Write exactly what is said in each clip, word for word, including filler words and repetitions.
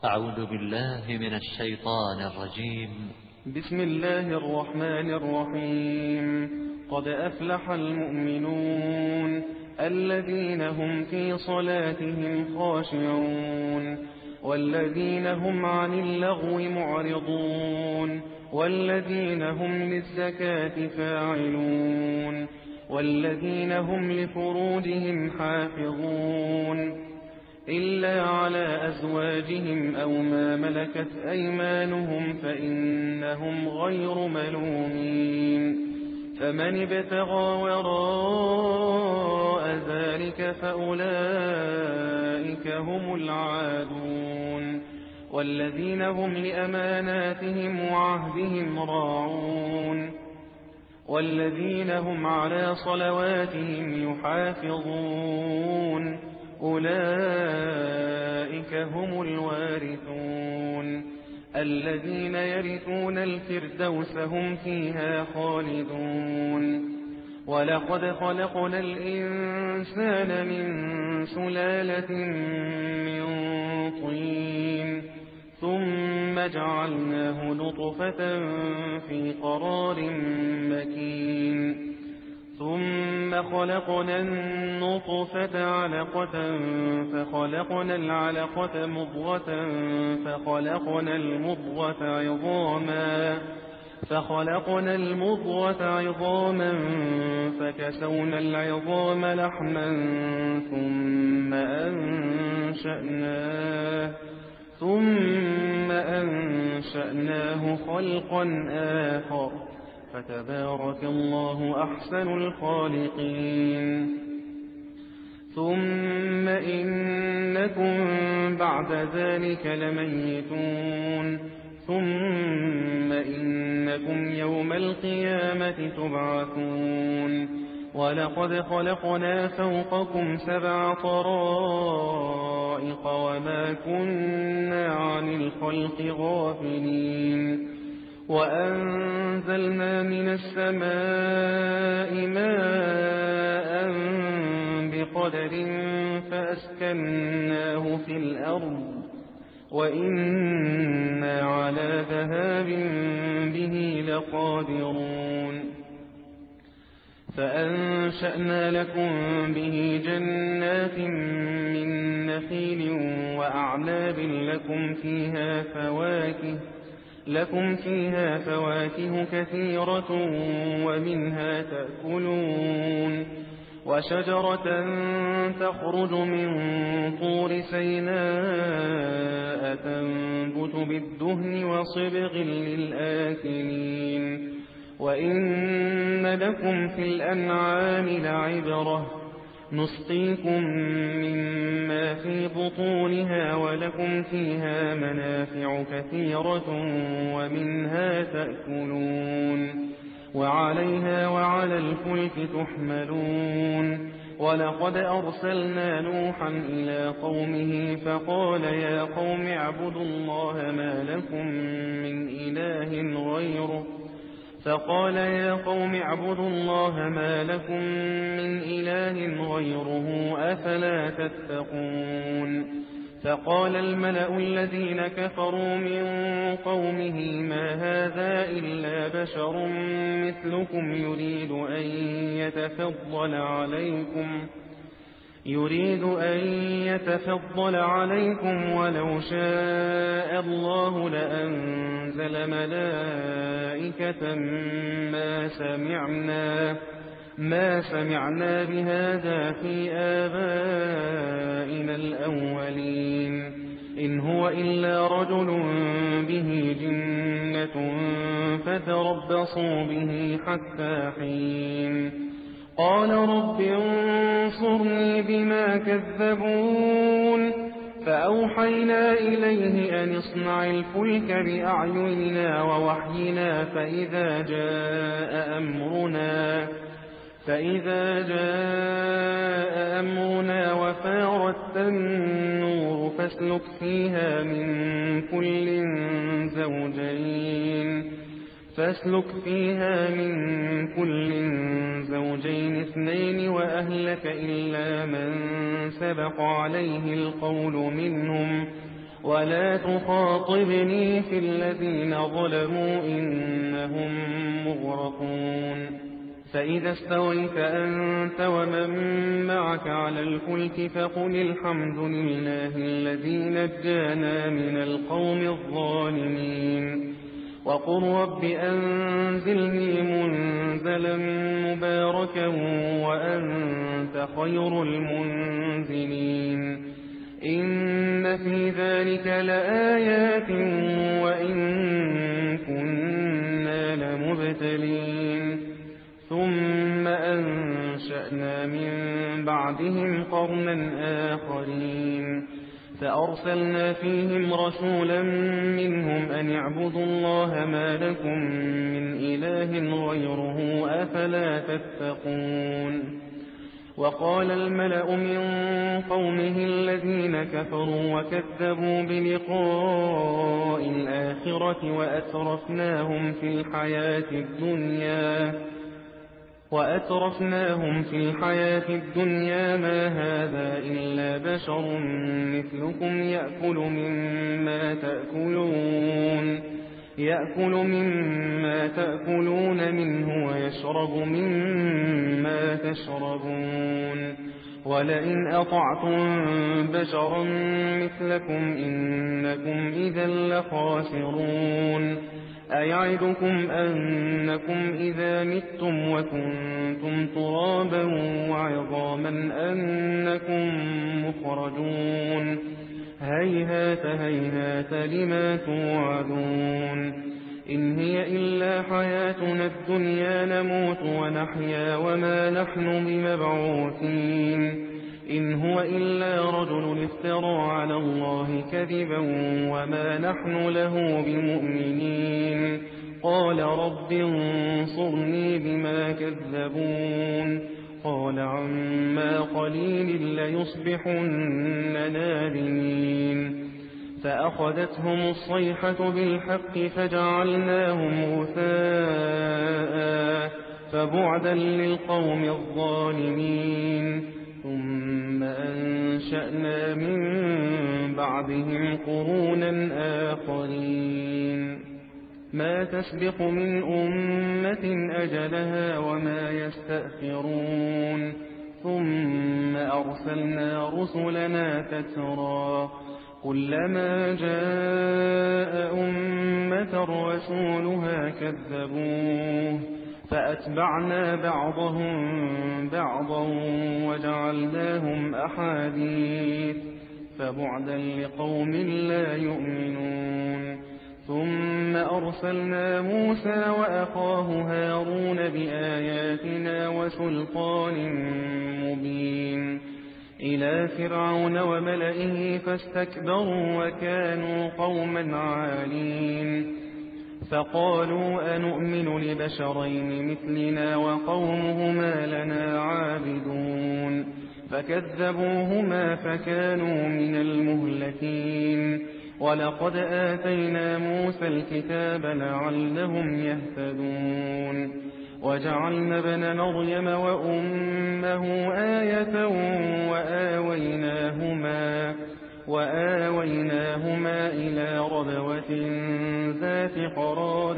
أعوذ بالله من الشيطان الرجيم. بسم الله الرحمن الرحيم. قد أفلح المؤمنون الذين هم في صلاتهم خاشعون والذين هم عن اللغو معرضون والذين هم للزكاة فاعلون والذين هم لفروجهم حافظون إلا على أزواجهم أو ما ملكت أيمانهم فإنهم غير ملومين. فمن ابتغى وراء ذلك فأولئك هم العادون والذين هم لأماناتهم وعهدهم راعون والذين هم على صلواتهم يحافظون أولئك هم الوارثون الذين يرثون الفردوس هم فيها خالدون. ولقد خلقنا الإنسان من سلالة من طين ثم جعلناه نطفة في قرار مكين ثم خلقنا النطفة علقة فخلقنا العلقة مضغة فخلقنا المضغة عظاما فخلقنا المضغة عظاما فكسونا العظام لحما ثم أنشأناه ثم أنشأناه خلقا آخر فتبارك الله أحسن الخالقين. ثم إنكم بعد ذلك لميتون ثم إنكم يوم القيامة تبعثون. ولقد خلقنا فوقكم سبع طرائق وما كنا عن الخلق غافلين وأنزلنا من السماء ماء بقدر فأسكناه في الأرض وإنا على ذهاب به لقادرون. فأنشأنا لكم به جنات من نخيل وأعناب لكم فيها فواكه لكم فيها فواكه كثيرة ومنها تأكلون وشجرة تخرج من طور سيناء تنبت بالدهن وصبغ للآكلين. وإن لكم في الأنعام لعبرة نسقيكم مما في بطونها ولكم فيها منافع كثيرة ومنها تأكلون وعليها وعلى الفلك تحملون. ولقد أرسلنا نوحا إلى قومه فقال يا قوم اعبدوا الله ما لكم من إله غيره فقال يا قوم اعبدوا الله ما لكم من إله غيره أفلا تتقون. فقال الملأ الذين كفروا من قومه ما هذا إلا بشر مثلكم يريد أن يتفضل عليكم يريد أن يتفضل عليكم ولو شاء الله لأنزل ملائكة ما سمعنا ما سمعنا بهذا في آبائنا الأولين إن هو إلا رجل به جنة فتربصوا به حتى حين. قال رب انصرني بما كذبون فأوحينا إليه أن اصنع الفلك بأعيننا ووحينا فإذا جاء أمرنا فإذا جاء أمرنا وفارت النور فاسلك فيها من كل زوجين فاسلك فيها من كل زوجين اثنين وأهلك إلا من سبق عليه القول منهم ولا تخاطبني في الذين ظلموا إنهم مغرقون فإذا استويت أنت ومن معك على الفلك فقل الحمد لله الذي نجانا من القوم الظالمين وقل رب أنزلني منزلا مباركا وأنت خير المنزلين إن في ذلك لآيات وإن كنا لمبتلين ثم أنشأنا من بعدهم قرنا آخرين فأرسلنا فيهم رسولا منهم أن اعبدوا الله ما لكم من إله غيره أفلا تتقون وقال الملأ من قومه الذين كفروا وكذبوا بلقاء الآخرة وأترفناهم في الحياة الدنيا وأترفناهم في الحياة الدنيا ما هذا إلا بشر مثلكم يأكل مما تأكلون يأكل مما تأكلون منه ويشرب مما تشربون ولئن أطعتم بشرا مثلكم إنكم إذا لخاسرون أيعدكم أنكم إذا متم وكنتم ترابا وعظاما أنكم مخرجون هيهات هيهات لما توعدون إن هي إلا حياتنا الدنيا نموت ونحيا وما نحن بمبعوثين إن هو إلا رجل افترى على الله كذبا وما نحن له بمؤمنين قال رب انصرني بما كذبون قال عما قليل ليصبحن نادمين فأخذتهم الصيحة بالحق فجعلناهم غثاء فبعدا للقوم الظالمين ثم أنشأنا من بعدهم قرونا آخرين ما تسبق من أمة أجلها وما يستأخرون ثم أرسلنا رسلنا تترى كلما جاء أمة رسولها كذبوه فأتبعنا بعضهم بعضا وجعلناهم أحاديث فبعدا لقوم لا يؤمنون ثم أرسلنا موسى وأخاه هارون بآياتنا وسلطان مبين إلى فرعون وملئه فاستكبروا وكانوا قوما عالين فقالوا أنؤمن لبشرين مثلنا وقومهما لنا عابدون فكذبوهما فكانوا من المهلكين ولقد آتينا موسى الكتاب لعلهم يهتدون وجعلنا ابن مريم وأمه آية وآويناهما وآويناهما إلى ربوة ذات قرار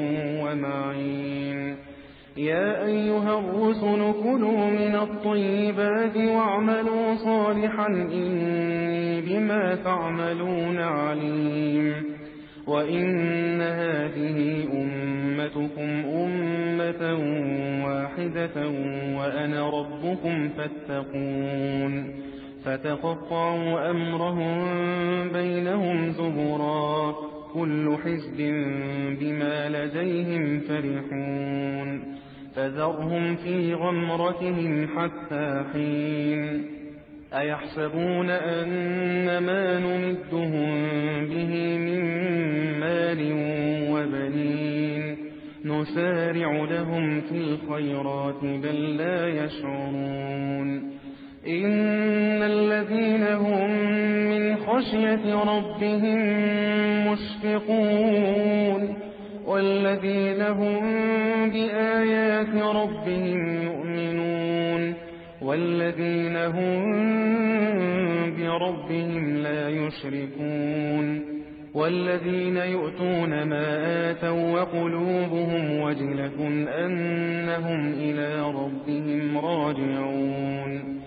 ومعين يا أيها الرسل كلوا من الطيبات واعملوا صالحا إني بما تعملون عليم وإن هذه أمتكم أمة واحدة وأنا ربكم فاتقون فتقطعوا أمرهم بينهم زبرا كل حزب بما لديهم فرحون فذرهم في غمرتهم حتى حين أيحسبون أن ما نمدهم به من مال وبنين نسارع لهم في الخيرات بل لا يشعرون إن الذين هم من خشية ربهم مشفقون والذين هم بآيات ربهم يؤمنون والذين هم بربهم لا يشركون والذين يؤتون ما آتوا وقلوبهم وجلة أنهم إلى ربهم راجعون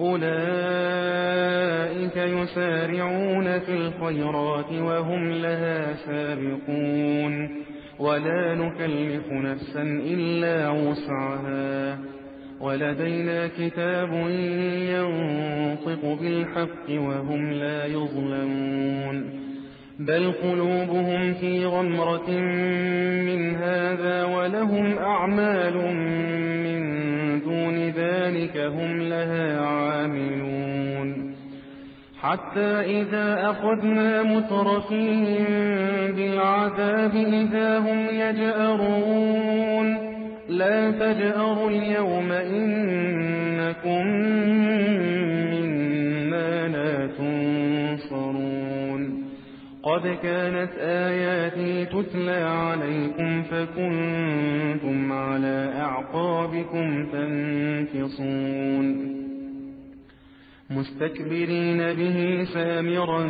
أولئك يسارعون في الخيرات وهم لها سابقون ولا نكلف نفسا إلا وسعها ولدينا كتاب ينطق بالحق وهم لا يظلمون بل قلوبهم في غمرة من هذا ولهم أعمال من دون ذلك هم لها عاملون حتى إذا أخذنا مترفيهم بالعذاب إذا هم يجأرون لا تجأروا اليوم إنكم منا لا تنصرون قد كانت آياتي تتلى عليكم فكنتم على أعقابكم تنكصون مستكبرين به سامرا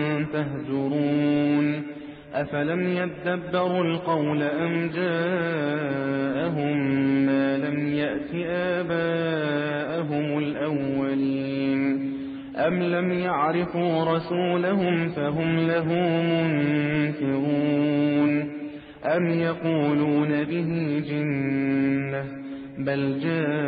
تهجرون أفلم يدبروا القول أم جاءهم ما لم يأت آباءهم الأولين أم لم يعرفوا رسولهم فهم له منكرون أم يقولون به جنة بل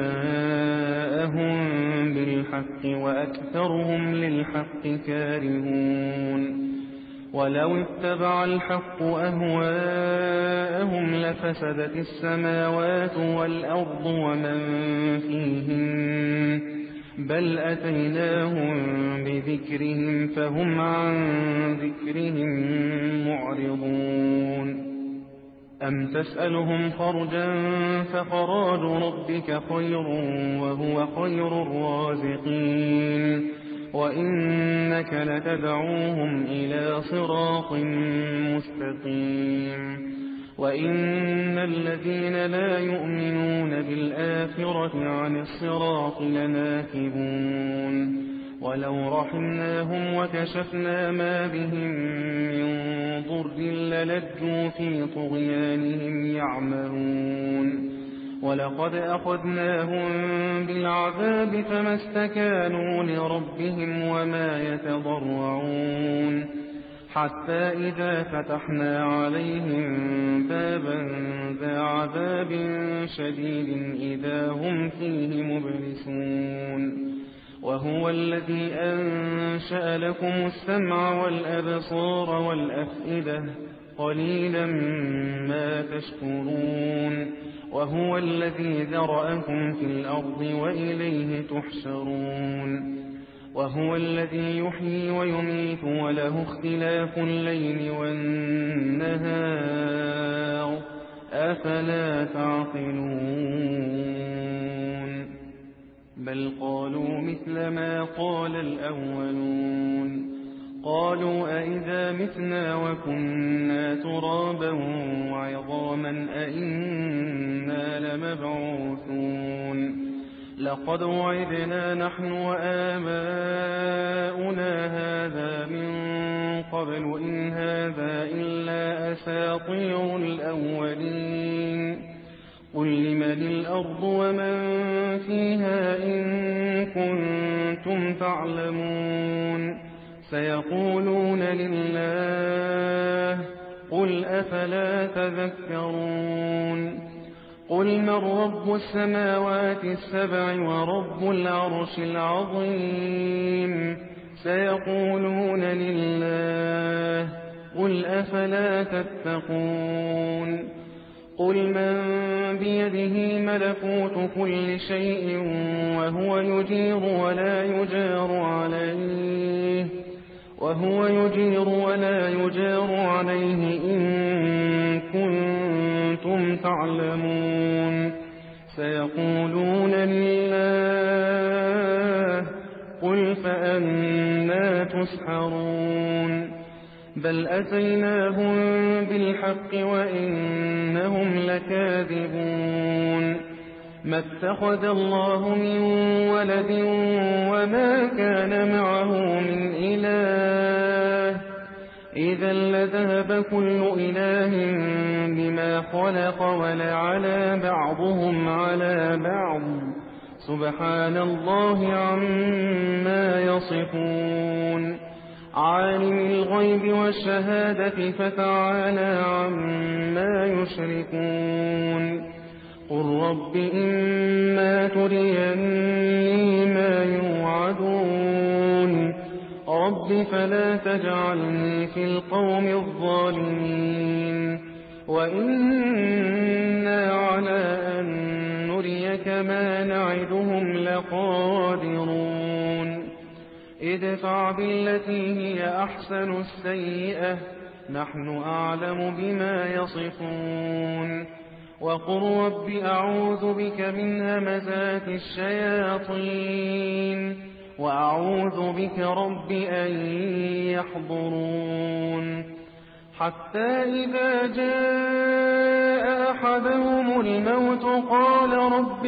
جاءهم بالحق وأكثرهم للحق كارهون ولو اتبع الحق أهواءهم لفسدت السماوات والأرض ومن فيهن بل أتيناهم بذكرهم فهم عن ذكرهم معرضون أم تسألهم خرجا فخراج ربك خير وهو خير الرازقين وإنك لتدعوهم إلى صراط مستقيم وإن الذين لا يؤمنون بالآخرة عن الصراط لناكبون ولو رحمناهم وكشفنا ما بهم من ضر للجوا في طغيانهم يعمهون ولقد أخذناهم بالعذاب فما استكانوا لربهم وما يتضرعون حتى إذا فتحنا عليهم بابا ذا عذاب شديد إذا هم فيه مبلسون وهو الذي أنشأ لكم السمع والأبصار والأفئدة قليلا ما تشكرون وهو الذي ذرأكم في الأرض وإليه تحشرون وهو الذي يحيي ويميت وله اختلاف الليل والنهار أفلا تعقلون بل قالوا مثل ما قال الأولون قالوا أئذا متنا وكنا ترابا وعظاما أئنا لمبعوثون لقد وعدنا نحن وآباؤنا هذا من قبل إن هذا إلا أساطير الأولين قل لمن الأرض ومن فيها إن كنتم تعلمون سيقولون لله قل أفلا تذكرون قل من رب السماوات السبع ورب العرش العظيم سيقولون لله قل أفلا تتقون قل من بيده ملكوت كل شيء وهو يجير ولا يجار عليه وهو يجير ولا يجار عليه إن كنتم تعلمون سيقولون لله قل فأنى تسحرون بل أتيناهم بالحق وإنهم لكاذبون ما اتخذ الله من ولد وما كان معه من إله إذا لذهب كل إله بما خلق ولعلى بعضهم على بعض سبحان الله عما يصفون عالم الغيب والشهادة فتعالى عما يشركون قل رب إما تريني ما يوعدون رب فلا تجعلني في القوم الظالمين وإنا على أن نريك ما نعدهم لقادرون ادفع بالتي هي أحسن السيئة نحن أعلم بما يصفون وقل رب أعوذ بك من همزات الشياطين وأعوذ بك رب أن يحضرون حتى إذا جاء أحدهم الموت قال رب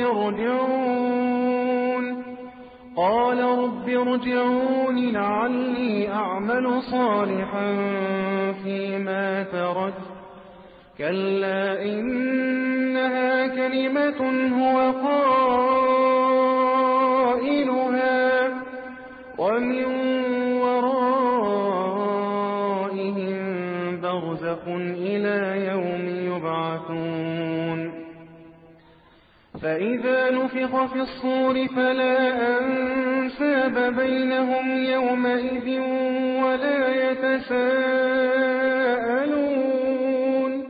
ارجعون قال رب ارجعون لعلي أعمل صالحا فيما تركت كلا إنها كلمة هو قائلها ومن ورائهم برزخ إلى يوم يبعثون فإذا نفخ في الصور فلا أنساب بينهم يومئذ ولا يتساءلون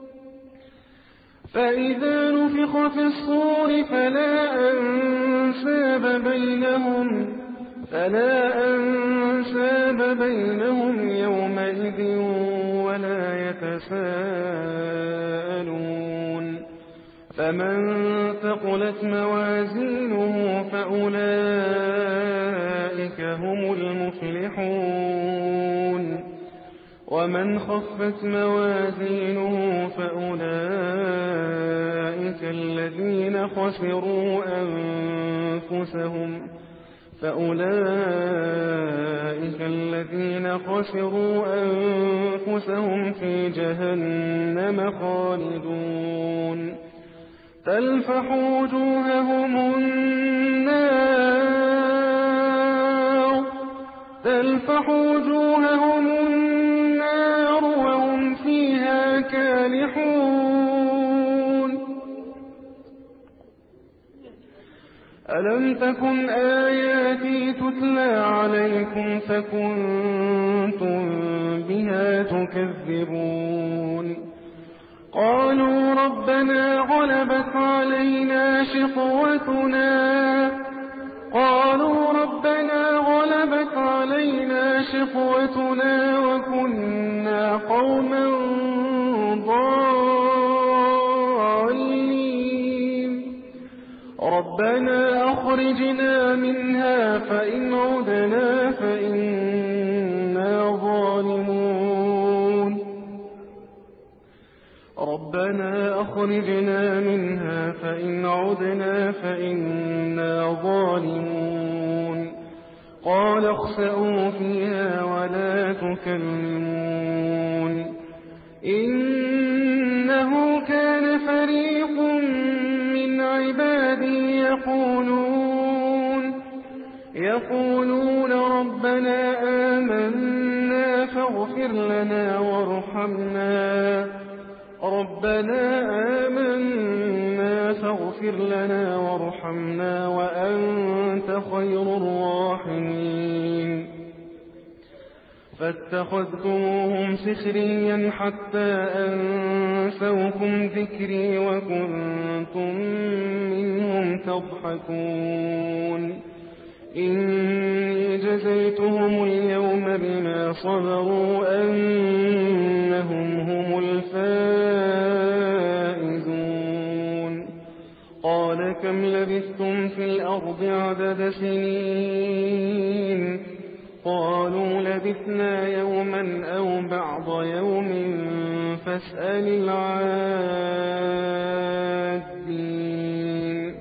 فإذا نفخ في الصور فلا أنساب بينهم فلا أنساب بينهم يومئذ ولا يتساءلون فمن ثقلت موازينه فأولئك هم المفلحون ومن خفت موازينه فأولئك الذين خسروا أنفسهم فأولئك الذين خسروا أنفسهم في جهنم خالدون تلفح وجوههم النار تلفح وجوههم النار وهم فيها كالحون ألم تكن آياتي تتلى عليكم فكنتم بها تكذبون قالوا ربنا غلبت علينا شقوتنا قالوا ربنا غلبت علينا شقوتنا وكنا قوما ضالين ربنا أخرجنا منها فإن عدنا فإنا ظالمون ربنا أخرجنا منها فإن عدنا فإنا ظالمون قال اخسئوا فيها ولا تكلمون إنه كان فريق من عبادي يقولون يقولون ربنا آمنا فاغفر لنا وارحمنا ربنا آمنا فاغفر لنا وارحمنا وأنت خير الراحمين فاتخذتموهم سخريا حتى أنسوكم ذكري وكنتم منهم تضحكون إني جزيتهم اليوم بما صبروا أنهم هم الفائزون قال كم لبثتم في الأرض عدد سنين قالوا لبثنا يوما أو بعض يوم فاسأل العادين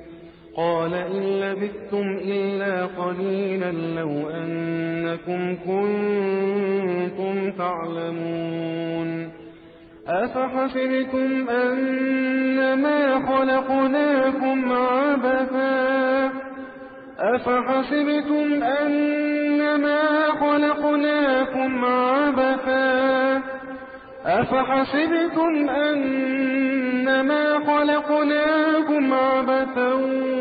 قال إن لبثتم إلا قليلا لو أنكم كنتم تعلمون أفحسبتم أنما خلقناكم عبثا أفحسبتم أنما خلقناكم عبثا أفحسبتم أنما خلقناكم عبثا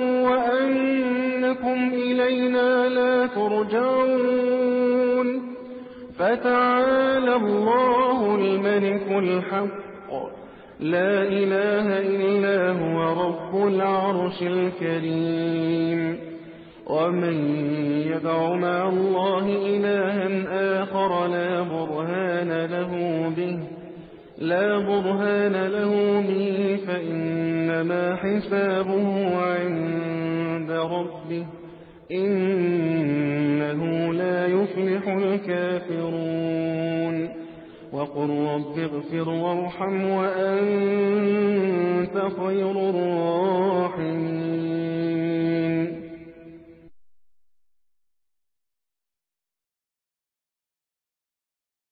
وأنكم إلينا لا ترجعون فتعالى الله الملك الحق لا إله إلا هو رب العرش الكريم ومن يدع مع الله إلها آخر لا برهان له به لا برهان له به فإنما حسابه عند ربه إنه لا يفلح الكافرون وقل رب اغفر وارحم وأنت خير الراحمين